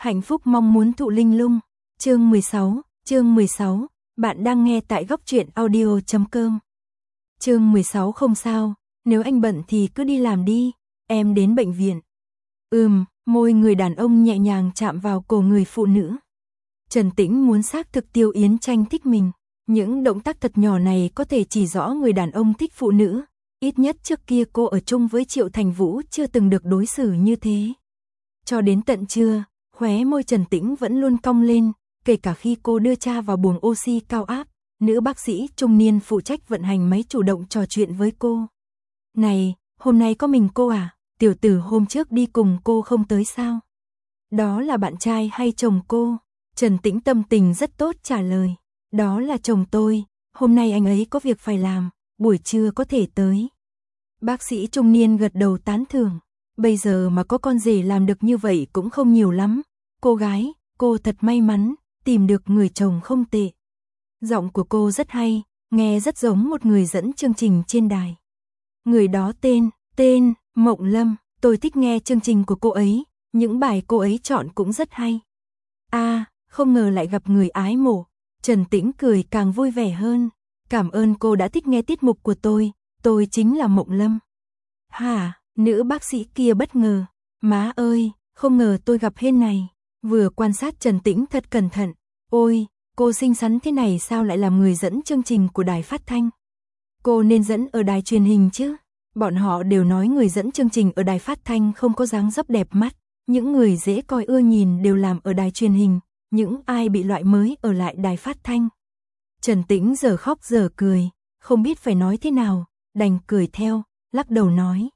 Hạnh phúc mong muốn thụ linh lung. Chương 16, bạn đang nghe tại góc truyện audio.com. Chương 16 không sao, nếu anh bận thì cứ đi làm đi, em đến bệnh viện. Môi người đàn ông nhẹ nhàng chạm vào cổ người phụ nữ. Trần Tĩnh muốn xác thực Tiêu Yến Tranh thích mình. Những động tác thật nhỏ này có thể chỉ rõ người đàn ông thích phụ nữ. Ít nhất trước kia cô ở chung với Triệu Thành Vũ chưa từng được đối xử như thế. Cho đến tận trưa, khóe môi Trần Tĩnh vẫn luôn cong lên, kể cả khi cô đưa cha vào buồng oxy cao áp, nữ bác sĩ trung niên phụ trách vận hành máy chủ động trò chuyện với cô. Này, hôm nay có mình cô à? Tiểu tử hôm trước đi cùng cô không tới sao? Đó là bạn trai hay chồng cô? Trần Tĩnh tâm tình rất tốt trả lời. Đó là chồng tôi, hôm nay anh ấy có việc phải làm, buổi trưa có thể tới. Bác sĩ trung niên gật đầu tán thưởng. Bây giờ mà có con rể làm được như vậy cũng không nhiều lắm. Cô gái, cô thật may mắn, tìm được người chồng không tệ. Giọng của cô rất hay, nghe rất giống một người dẫn chương trình trên đài. Người đó tên Mộng Lâm, tôi thích nghe chương trình của cô ấy, những bài cô ấy chọn cũng rất hay. Không ngờ lại gặp người ái mộ. Trần Tĩnh cười càng vui vẻ hơn. Cảm ơn cô đã thích nghe tiết mục của tôi chính là Mộng Lâm. Hả? Nữ bác sĩ kia bất ngờ. Má ơi, không ngờ tôi gặp hên này. Vừa quan sát Trần Tĩnh thật cẩn thận. Ôi, cô xinh xắn thế này sao lại làm người dẫn chương trình của đài phát thanh? Cô nên dẫn ở đài truyền hình chứ. Bọn họ đều nói người dẫn chương trình ở đài phát thanh không có dáng dấp đẹp mắt. Những người dễ coi ưa nhìn đều làm ở đài truyền hình. Những ai bị loại mới ở lại đài phát thanh. Trần Tĩnh giờ khóc giờ cười, không biết phải nói thế nào, đành cười theo, lắc đầu nói.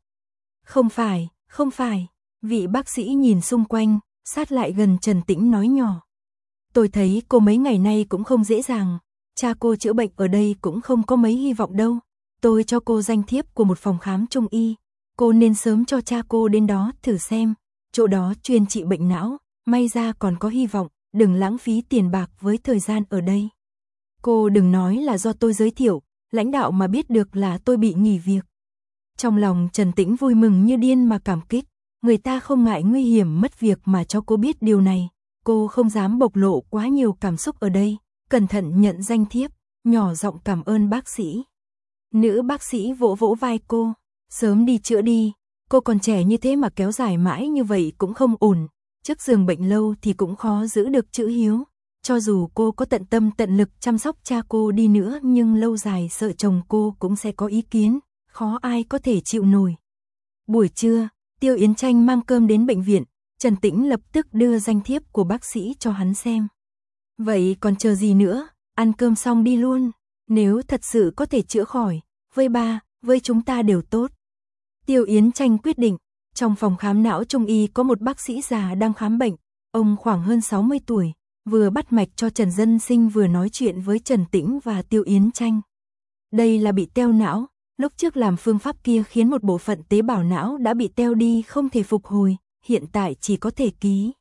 Không phải, vị bác sĩ nhìn xung quanh, sát lại gần Trần Tĩnh nói nhỏ. Tôi thấy cô mấy ngày nay cũng không dễ dàng, cha cô chữa bệnh ở đây cũng không có mấy hy vọng đâu. Tôi cho cô danh thiếp của một phòng khám trung y, cô nên sớm cho cha cô đến đó thử xem, chỗ đó chuyên trị bệnh não, may ra còn có hy vọng, đừng lãng phí tiền bạc với thời gian ở đây. Cô đừng nói là do tôi giới thiệu, lãnh đạo mà biết được là tôi bị nghỉ việc. Trong lòng Trần Tĩnh vui mừng như điên mà cảm kích, người ta không ngại nguy hiểm mất việc mà cho cô biết điều này. Cô không dám bộc lộ quá nhiều cảm xúc ở đây, cẩn thận nhận danh thiếp, nhỏ giọng cảm ơn bác sĩ. Nữ bác sĩ vỗ vỗ vai cô, sớm đi chữa đi, cô còn trẻ như thế mà kéo dài mãi như vậy cũng không ổn, trước giường bệnh lâu thì cũng khó giữ được chữ hiếu. Cho dù cô có tận tâm tận lực chăm sóc cha cô đi nữa nhưng lâu dài sợ chồng cô cũng sẽ có ý kiến, khó ai có thể chịu nổi. Buổi trưa, Tiêu Yến Tranh mang cơm đến bệnh viện, Trần Tĩnh lập tức đưa danh thiếp của bác sĩ cho hắn xem. Vậy còn chờ gì nữa, ăn cơm xong đi luôn, nếu thật sự có thể chữa khỏi, với ba, với chúng ta đều tốt. Tiêu Yến Tranh quyết định, trong phòng khám não trung y có một bác sĩ già đang khám bệnh, ông khoảng hơn 60 tuổi. Vừa bắt mạch cho Trần Dân Sinh vừa nói chuyện với Trần Tĩnh và Tiêu Yến Tranh. Đây là bị teo não, lúc trước làm phương pháp kia khiến một bộ phận tế bào não đã bị teo đi không thể phục hồi, hiện tại chỉ có thể ký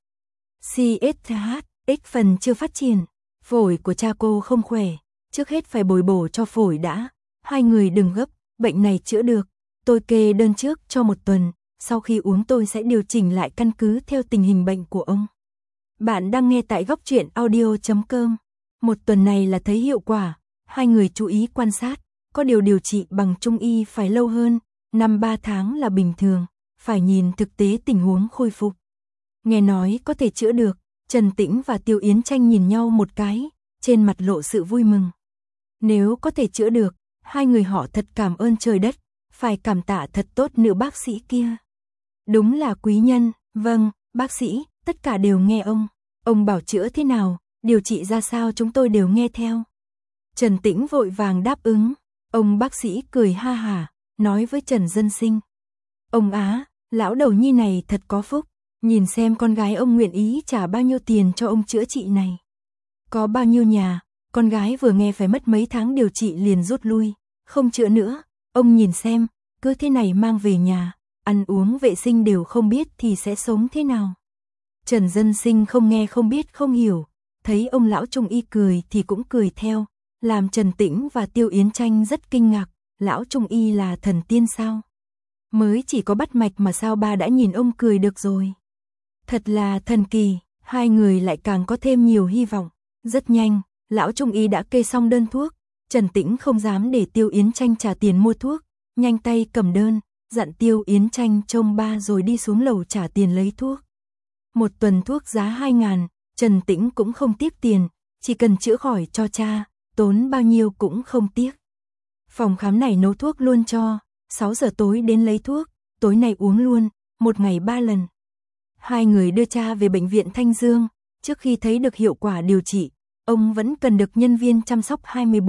CSH, phần chưa phát triển. Phổi của cha cô không khỏe, trước hết phải bồi bổ cho phổi đã. Hai người đừng gấp, bệnh này chữa được. Tôi kê đơn trước cho 1 tuần, sau khi uống tôi sẽ điều chỉnh lại căn cứ theo tình hình bệnh của ông. Bạn đang nghe tại góc truyện audio.com. 1 tuần này là thấy hiệu quả, hai người chú ý quan sát, có điều trị bằng trung y phải lâu hơn, 5-3 tháng là bình thường, phải nhìn thực tế tình huống khôi phục. Nghe nói có thể chữa được, Trần Tĩnh và Tiêu Yến Tranh nhìn nhau một cái, trên mặt lộ sự vui mừng. Nếu có thể chữa được, hai người họ thật cảm ơn trời đất, phải cảm tạ thật tốt nữ bác sĩ kia. Đúng là quý nhân, vâng, bác sĩ. Tất cả đều nghe ông bảo chữa thế nào, điều trị ra sao chúng tôi đều nghe theo. Trần Tĩnh vội vàng đáp ứng, ông bác sĩ cười ha hả, nói với Trần Dân Sinh. Ông á, lão đầu nhi này thật có phúc, nhìn xem con gái ông nguyện ý trả bao nhiêu tiền cho ông chữa trị này. Có bao nhiêu nhà, con gái vừa nghe phải mất mấy tháng điều trị liền rút lui, không chữa nữa, ông nhìn xem, cứ thế này mang về nhà, ăn uống vệ sinh đều không biết thì sẽ sống thế nào. Trần Dân Sinh không nghe không biết không hiểu, thấy ông lão trung y cười thì cũng cười theo, làm Trần Tĩnh và Tiêu Yến Tranh rất kinh ngạc, lão trung y là thần tiên sao? Mới chỉ có bắt mạch mà sao ba đã nhìn ông cười được rồi. Thật là thần kỳ, Hai người lại càng có thêm nhiều hy vọng. Rất nhanh, lão trung y đã kê xong đơn thuốc. Trần Tĩnh không dám để Tiêu Yến Tranh trả tiền mua thuốc, nhanh tay cầm đơn, dặn Tiêu Yến Tranh trông ba rồi đi xuống lầu trả tiền lấy thuốc. Một tuần thuốc giá 2.000, Trần Tĩnh cũng không tiếc tiền, chỉ cần chữa khỏi cho cha, tốn bao nhiêu cũng không tiếc. Phòng khám này nấu thuốc luôn cho, 6 giờ tối đến lấy thuốc, tối nay uống luôn, một ngày 3 lần. Hai người đưa cha về bệnh viện Thanh Dương, trước khi thấy được hiệu quả điều trị, ông vẫn cần được nhân viên chăm sóc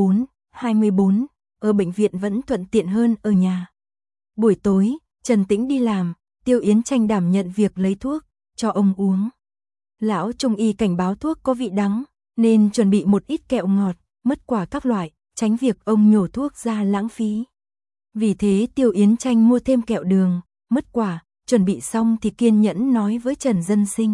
24, ở bệnh viện vẫn thuận tiện hơn ở nhà. Buổi tối, Trần Tĩnh đi làm, Tiêu Yến Tranh đảm nhận việc lấy thuốc, cho ông uống. Lão trung y cảnh báo thuốc có vị đắng, nên chuẩn bị một ít kẹo ngọt, mứt quả các loại, tránh việc ông nhổ thuốc ra lãng phí. Vì thế Tiêu Yến Tranh mua thêm kẹo đường, mứt quả, chuẩn bị xong thì kiên nhẫn nói với Trần Dân Sinh.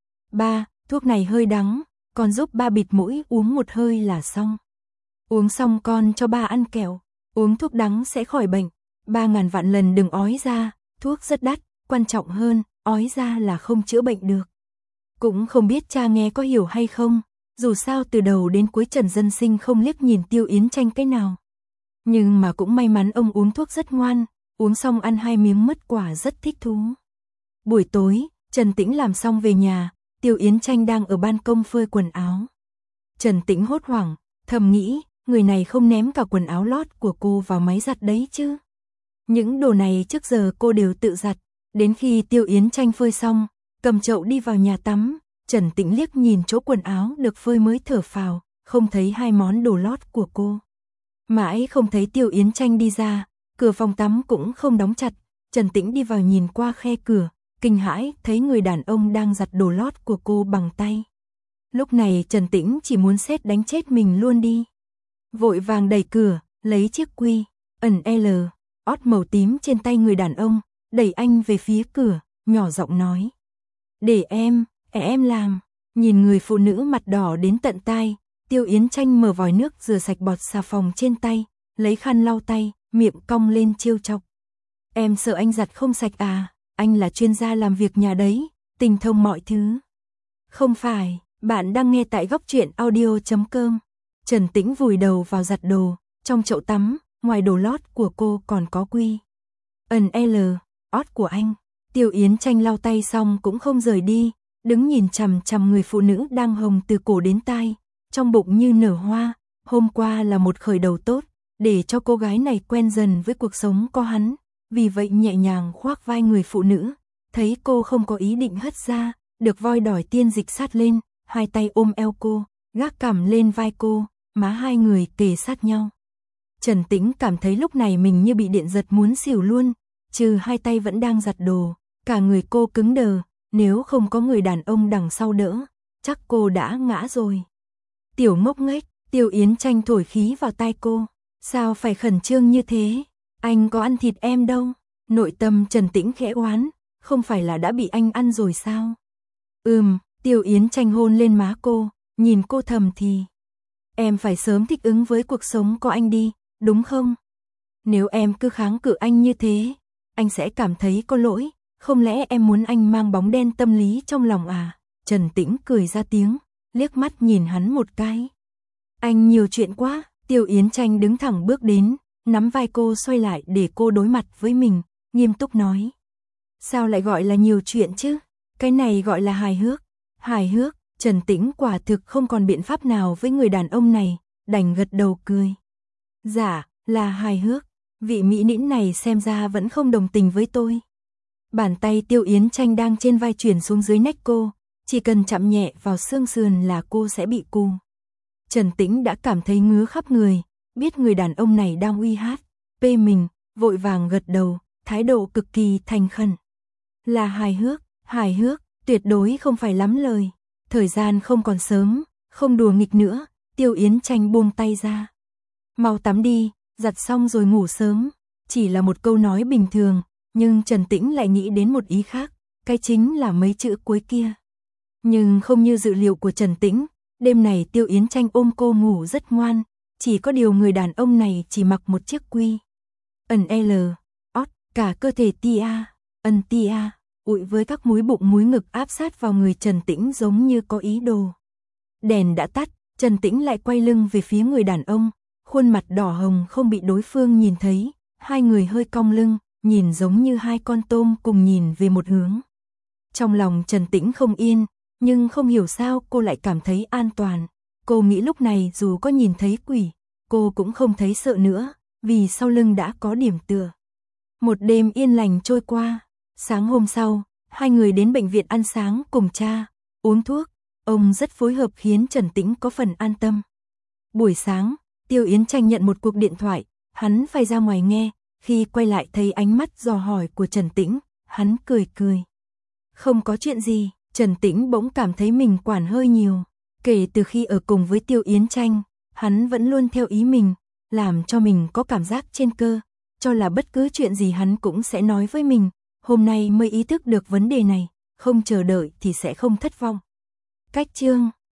Ba, thuốc này hơi đắng, con giúp ba bịt mũi uống một hơi là xong. Uống xong con cho ba ăn kẹo, uống thuốc đắng sẽ khỏi bệnh. 3.000 vạn lần đừng ói ra, thuốc rất đắt, quan trọng hơn, ói ra là không chữa bệnh được. Cũng không biết cha nghe có hiểu hay không, dù sao từ đầu đến cuối Trần Dân Sinh không liếc nhìn Tiêu Yến Tranh cái nào. Nhưng mà cũng may mắn ông uống thuốc rất ngoan, uống xong ăn 2 miếng mứt quả rất thích thú. Buổi tối, Trần Tĩnh làm xong về nhà, Tiêu Yến Tranh đang ở ban công phơi quần áo. Trần Tĩnh hốt hoảng, thầm nghĩ, người này không ném cả quần áo lót của cô vào máy giặt đấy chứ. Những đồ này trước giờ cô đều tự giặt, đến khi Tiêu Yến Tranh phơi xong, cầm chậu đi vào nhà tắm, Trần Tĩnh liếc nhìn chỗ quần áo được phơi mới thở phào, không thấy 2 món đồ lót của cô. Mãi không thấy Tiêu Yến Tranh đi ra, cửa phòng tắm cũng không đóng chặt, Trần Tĩnh đi vào nhìn qua khe cửa, kinh hãi thấy người đàn ông đang giặt đồ lót của cô bằng tay. Lúc này Trần Tĩnh chỉ muốn sét đánh chết mình luôn đi. Vội vàng đẩy cửa, lấy chiếc quy, ẩn L, ót màu tím trên tay người đàn ông, đẩy anh về phía cửa, nhỏ giọng nói. Để em làm. Nhìn người phụ nữ mặt đỏ đến tận tai, Tiêu Yến Tranh mở vòi nước rửa sạch bọt xà phòng trên tay, lấy khăn lau tay, miệng cong lên trêu chọc. Em sợ anh giặt không sạch à, anh là chuyên gia làm việc nhà đấy, tinh thông mọi thứ. Không phải, bạn đang nghe tại góc truyện audio.com. Trần Tĩnh vùi đầu vào giặt đồ, trong chậu tắm, ngoài đồ lót của cô còn có quy. Ẩn L, ót của anh. Tiêu Yến Tranh lau tay xong cũng không rời đi, đứng nhìn chằm chằm người phụ nữ đang hồng từ cổ đến tai, trong bụng như nở hoa. Hôm qua là một khởi đầu tốt, để cho cô gái này quen dần với cuộc sống có hắn, vì vậy nhẹ nhàng khoác vai người phụ nữ, thấy cô không có ý định hất ra, được voi đòi tiên dịch sát lên, hai tay ôm eo cô, gác cằm lên vai cô, má hai người kề sát nhau. Trần Tĩnh cảm thấy lúc này mình như bị điện giật muốn xỉu luôn, trừ hai tay vẫn đang giặt đồ, cả người cô cứng đờ, nếu không có người đàn ông đằng sau đỡ, chắc cô đã ngã rồi. Tiểu ngốc nghếch, Tiêu Yến Tranh thổi khí vào tai cô, sao phải khẩn trương như thế, anh có ăn thịt em đâu. Nội tâm Trần Tĩnh khẽ oán, không phải là đã bị anh ăn rồi sao? Tiêu Yến Tranh hôn lên má cô, nhìn cô thầm thì. Em phải sớm thích ứng với cuộc sống có anh đi, đúng không? Nếu em cứ kháng cự anh như thế, anh sẽ cảm thấy có lỗi, không lẽ em muốn anh mang bóng đen tâm lý trong lòng à? Trần Tĩnh cười ra tiếng, liếc mắt nhìn hắn một cái. Anh nhiều chuyện quá. Tiêu Yến Tranh đứng thẳng bước đến, nắm vai cô xoay lại để cô đối mặt với mình, nghiêm túc nói. Sao lại gọi là nhiều chuyện chứ? Cái này gọi là hài hước. Hài hước, Trần Tĩnh quả thực không còn biện pháp nào với người đàn ông này, đành gật đầu cười. Dạ, là hài hước, vị mỹ nĩnh này xem ra vẫn không đồng tình với tôi. Bàn tay Tiêu Yến Tranh đang trên vai chuyển xuống dưới nách cô, chỉ cần chạm nhẹ vào xương sườn là cô sẽ bị cù. Trần Tĩnh đã cảm thấy ngứa khắp người, biết người đàn ông này đang uy hát, pê mình, vội vàng gật đầu, thái độ cực kỳ thành khẩn. Là hài hước, tuyệt đối không phải lắm lời. Thời gian không còn sớm, không đùa nghịch nữa, Tiêu Yến Tranh buông tay ra. Mau tắm đi, giặt xong rồi ngủ sớm. Chỉ là một câu nói bình thường, nhưng Trần Tĩnh lại nghĩ đến một ý khác, cái chính là mấy chữ cuối kia. Nhưng không như dự liệu của Trần Tĩnh, đêm này Tiêu Yến Tranh ôm cô ngủ rất ngoan, chỉ có điều người đàn ông này chỉ mặc một chiếc quy. Ẩn L, ót, cả cơ thể tia, tia. ụi với các múi bụng múi ngực áp sát vào người Trần Tĩnh giống như có ý đồ. Đèn đã tắt, Trần Tĩnh lại quay lưng về phía người đàn ông, khuôn mặt đỏ hồng không bị đối phương nhìn thấy, hai người hơi cong lưng, nhìn giống như hai con tôm cùng nhìn về một hướng. Trong lòng Trần Tĩnh không yên, nhưng không hiểu sao cô lại cảm thấy an toàn. Cô nghĩ lúc này dù có nhìn thấy quỷ, cô cũng không thấy sợ nữa, vì sau lưng đã có điểm tựa. Một đêm yên lành trôi qua, sáng hôm sau, hai người đến bệnh viện ăn sáng cùng cha, uống thuốc, ông rất phối hợp khiến Trần Tĩnh có phần an tâm. Buổi sáng, Tiêu Yến Tranh nhận một cuộc điện thoại, hắn phải ra ngoài nghe, khi quay lại thấy ánh mắt dò hỏi của Trần Tĩnh, hắn cười cười. Không có chuyện gì, Trần Tĩnh bỗng cảm thấy mình quản hơi nhiều. Kể từ khi ở cùng với Tiêu Yến Tranh, hắn vẫn luôn theo ý mình, làm cho mình có cảm giác trên cơ, cho là bất cứ chuyện gì hắn cũng sẽ nói với mình. Hôm nay mới ý thức được vấn đề này, không chờ đợi thì sẽ không thất vọng. Cách chương